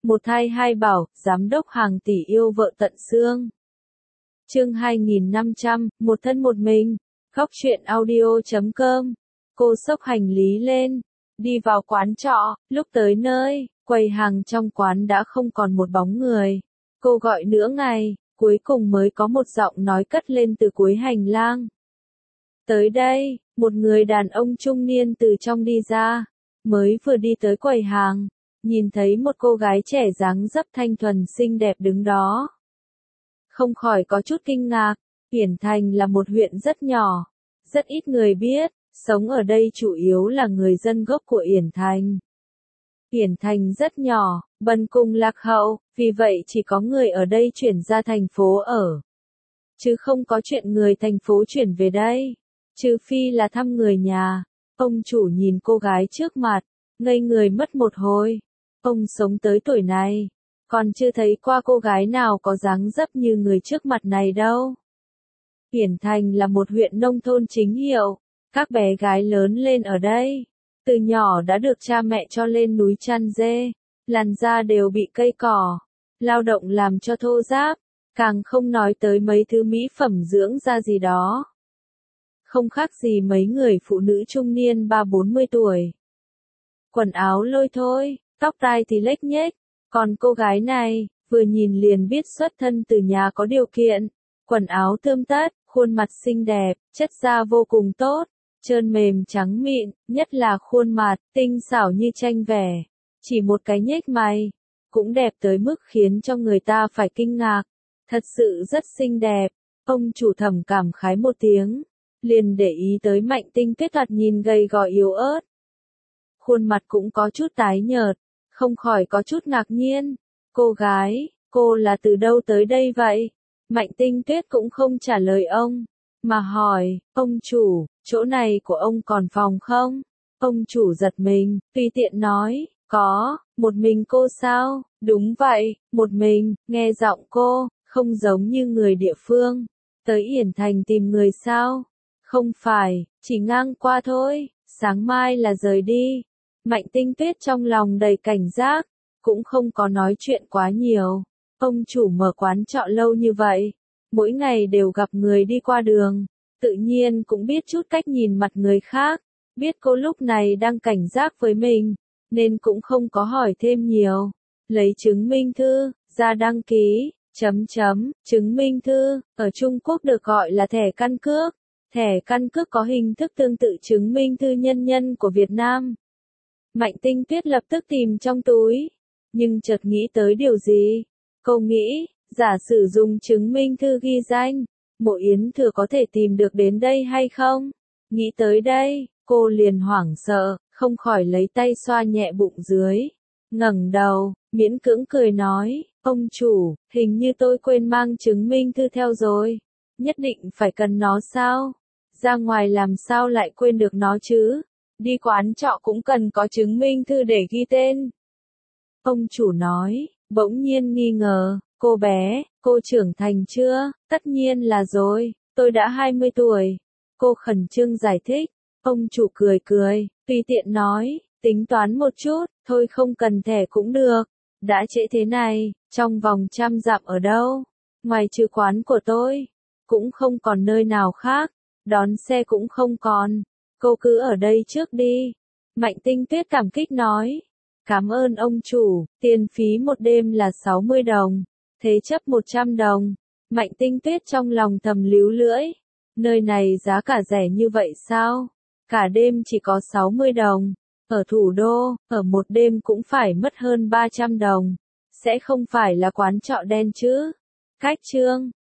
Một thai hai bảo, giám đốc hàng tỷ yêu vợ tận xương. Chương 2500, một thân một mình. Góc truyện audio.com. Cô xốc hành lý lên, đi vào quán trọ, lúc tới nơi, quầy hàng trong quán đã không còn một bóng người. Cô gọi nửa ngày, cuối cùng mới có một giọng nói cất lên từ cuối hành lang. Tới đây, một người đàn ông trung niên từ trong đi ra, mới vừa đi tới quầy hàng, nhìn thấy một cô gái trẻ dáng dấp thanh thuần xinh đẹp đứng đó. Không khỏi có chút kinh ngạc, Yển Thành là một huyện rất nhỏ, rất ít người biết, sống ở đây chủ yếu là người dân gốc của Yển Thành. Yển Thành rất nhỏ, bần cùng lạc hậu, vì vậy chỉ có người ở đây chuyển ra thành phố ở. Chứ không có chuyện người thành phố chuyển về đây, trừ phi là thăm người nhà. Ông chủ nhìn cô gái trước mặt, ngây người mất một hồi. Ông sống tới tuổi này, còn chưa thấy qua cô gái nào có dáng dấp như người trước mặt này đâu. Yển Thành là một huyện nông thôn chính hiệu, các bé gái lớn lên ở đây, từ nhỏ đã được cha mẹ cho lên núi chăn dê, làn da đều bị cây cỏ, lao động làm cho thô ráp, càng không nói tới mấy thứ mỹ phẩm dưỡng da gì đó. Không khác gì mấy người phụ nữ trung niên 30-40 tuổi. Quần áo lôi thôi, tóc tai thì lếch nhếch, còn cô gái này, vừa nhìn liền biết xuất thân từ nhà có điều kiện, quần áo tươm tất, khuôn mặt xinh đẹp, chất da vô cùng tốt, trơn mềm trắng mịn, nhất là khuôn mặt, tinh xảo như tranh vẽ, chỉ một cái nhếch mày, cũng đẹp tới mức khiến cho người ta phải kinh ngạc, thật sự rất xinh đẹp. Ông chủ thầm cảm khái một tiếng, liền để ý tới Mạnh Tinh Tuyết thoạt nhìn gầy gò yếu ớt. Khuôn mặt cũng có chút tái nhợt, không khỏi có chút ngạc nhiên. Cô gái, cô là từ đâu tới đây vậy? Mạnh Tinh Tuyết cũng không trả lời ông, mà hỏi, ông chủ, chỗ này của ông còn phòng không? Ông chủ giật mình, tùy tiện nói, có, một mình cô sao? Đúng vậy, một mình, nghe giọng cô, không giống như người địa phương. Tới Yển Thành tìm người sao? Không phải, chỉ ngang qua thôi, sáng mai là rời đi. Mạnh Tinh Tuyết trong lòng đầy cảnh giác, cũng không có nói chuyện quá nhiều. Ông chủ mở quán trọ lâu như vậy, mỗi ngày đều gặp người đi qua đường, tự nhiên cũng biết chút cách nhìn mặt người khác, biết cô lúc này đang cảnh giác với mình, nên cũng không có hỏi thêm nhiều. Lấy chứng minh thư, ra đăng ký, chứng minh thư, ở Trung Quốc được gọi là thẻ căn cước. Thẻ căn cước có hình thức tương tự chứng minh thư nhân nhân của Việt Nam. Mạnh Tinh Tuyết lập tức tìm trong túi, nhưng chợt nghĩ tới điều gì. Cô nghĩ, giả sử dùng chứng minh thư ghi danh, Mộ Yến Thừa có thể tìm được đến đây hay không? Nghĩ tới đây, cô liền hoảng sợ, không khỏi lấy tay xoa nhẹ bụng dưới. Ngẩng đầu, miễn cưỡng cười nói, ông chủ, hình như tôi quên mang chứng minh thư theo rồi. Nhất định phải cần nó sao? Ra ngoài làm sao lại quên được nó chứ? Đi quán trọ cũng cần có chứng minh thư để ghi tên. Ông chủ nói, bỗng nhiên nghi ngờ, cô bé, cô trưởng thành chưa? Tất nhiên là rồi, tôi đã 20 tuổi. Cô khẩn trương giải thích, ông chủ cười cười, tùy tiện nói, tính toán một chút, thôi không cần thẻ cũng được. Đã trễ thế này, trong vòng 100 dặm ở đâu? Ngoài trừ quán của tôi, cũng không còn nơi nào khác, đón xe cũng không còn. Cô cứ ở đây trước đi. Mạnh Tinh Tuyết cảm kích nói. Cảm ơn ông chủ, tiền phí một đêm là 60 đồng, thế chấp 100 đồng. Mạnh Tinh Tuyết trong lòng thầm líu lưỡi. Nơi này giá cả rẻ như vậy sao? Cả đêm chỉ có 60 đồng. Ở thủ đô, ở một đêm cũng phải mất hơn 300 đồng. Sẽ không phải là quán trọ đen chứ? Cách chương